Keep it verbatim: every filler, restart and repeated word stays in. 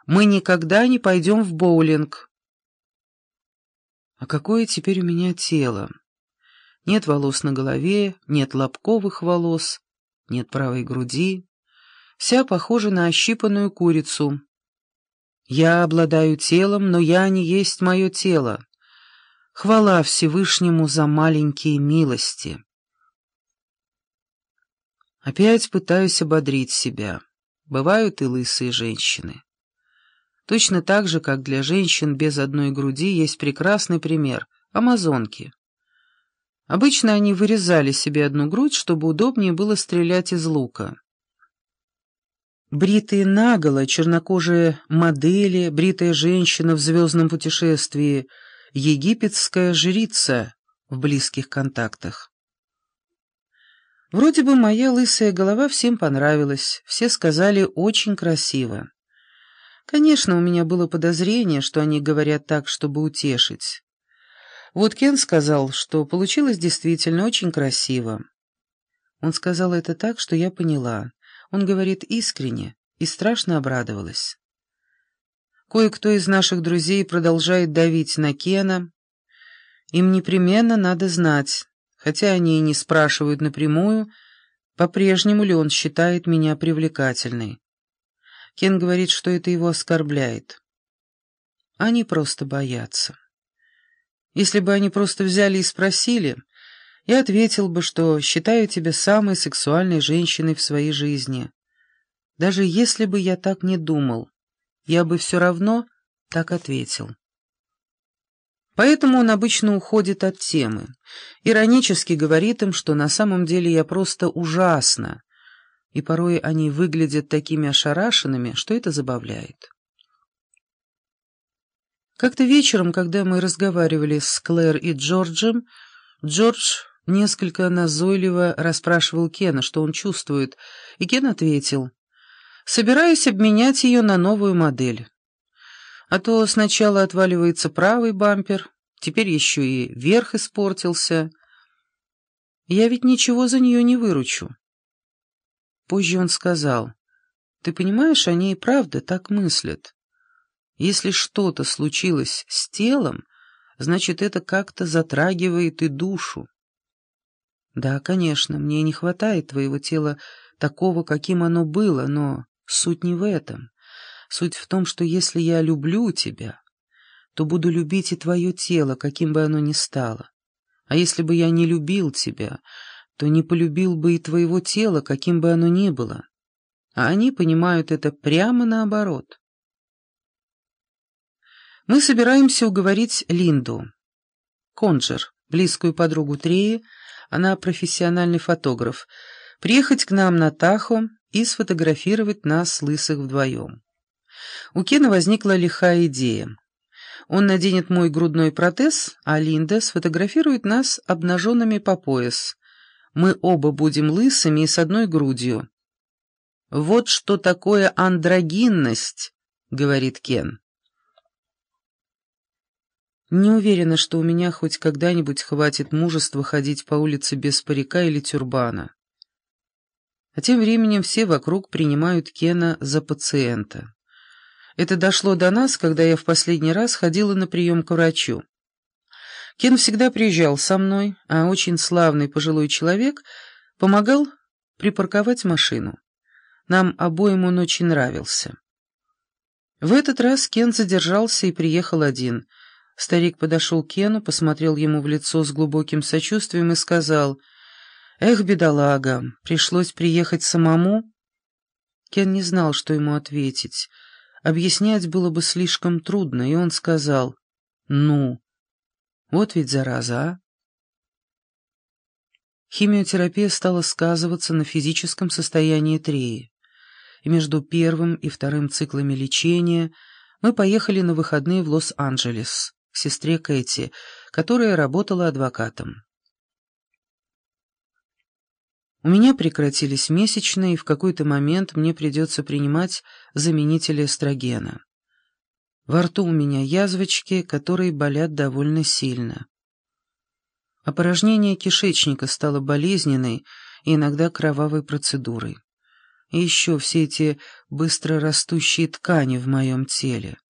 Мы никогда не пойдем в боулинг. А какое теперь у меня тело? Нет волос на голове, нет лобковых волос, нет правой груди. Вся похожа на ощипанную курицу. Я обладаю телом, но я не есть мое тело. Хвала Всевышнему за маленькие милости. Опять пытаюсь ободрить себя. Бывают и лысые женщины. Точно так же, как для женщин без одной груди есть прекрасный пример — амазонки. Обычно они вырезали себе одну грудь, чтобы удобнее было стрелять из лука. Бритые наголо, чернокожие модели, бритая женщина в звездном путешествии, египетская жрица в близких контактах. Вроде бы моя лысая голова всем понравилась, все сказали «очень красиво». Конечно, у меня было подозрение, что они говорят так, чтобы утешить. Вот Кен сказал, что получилось действительно очень красиво. Он сказал это так, что я поняла. Он говорит искренне и страшно обрадовалась. Кое-кто из наших друзей продолжает давить на Кена. Им непременно надо знать, хотя они и не спрашивают напрямую, по-прежнему ли он считает меня привлекательной. Кен говорит, что это его оскорбляет. Они просто боятся. Если бы они просто взяли и спросили, я ответил бы, что считаю тебя самой сексуальной женщиной в своей жизни. Даже если бы я так не думал, я бы все равно так ответил. Поэтому он обычно уходит от темы. Иронически говорит им, что на самом деле я просто ужасна, и порой они выглядят такими ошарашенными, что это забавляет. Как-то вечером, когда мы разговаривали с Клэр и Джорджем, Джордж несколько назойливо расспрашивал Кена, что он чувствует, и Кен ответил: «Собираюсь обменять ее на новую модель. А то сначала отваливается правый бампер, теперь еще и верх испортился. Я ведь ничего за нее не выручу». Позже он сказал: «Ты понимаешь, они и правда так мыслят. Если что-то случилось с телом, значит, это как-то затрагивает и душу. Да, конечно, мне не хватает твоего тела такого, каким оно было, но суть не в этом. Суть в том, что если я люблю тебя, то буду любить и твое тело, каким бы оно ни стало. А если бы я не любил тебя, то не полюбил бы и твоего тела, каким бы оно ни было. А они понимают это прямо наоборот». Мы собираемся уговорить Линду Конджер, близкую подругу Треи, она профессиональный фотограф, приехать к нам на Тахо и сфотографировать нас лысых вдвоем. У Кена возникла лихая идея. Он наденет мой грудной протез, а Линда сфотографирует нас обнаженными по пояс. Мы оба будем лысыми и с одной грудью. «Вот что такое андрогинность», — говорит Кен. Не уверена, что у меня хоть когда-нибудь хватит мужества ходить по улице без парика или тюрбана. А тем временем все вокруг принимают Кена за пациента. Это дошло до нас, когда я в последний раз ходила на прием к врачу. Кен всегда приезжал со мной, а очень славный пожилой человек помогал припарковать машину. Нам обоим он очень нравился. В этот раз Кен задержался и приехал один. Старик подошел к Кену, посмотрел ему в лицо с глубоким сочувствием и сказал: «Эх, бедолага, пришлось приехать самому?» Кен не знал, что ему ответить. Объяснять было бы слишком трудно, и он сказал: «Ну, вот ведь зараза, а?» Химиотерапия стала сказываться на физическом состоянии Треи, и между первым и вторым циклами лечения мы поехали на выходные в Лос-Анджелес к сестре Кэти, которая работала адвокатом. У меня прекратились месячные, и в какой-то момент мне придется принимать заменитель эстрогена. Во рту у меня язвочки, которые болят довольно сильно. Опорожнение кишечника стало болезненной и иногда кровавой процедурой. И еще все эти быстро растущие ткани в моем теле.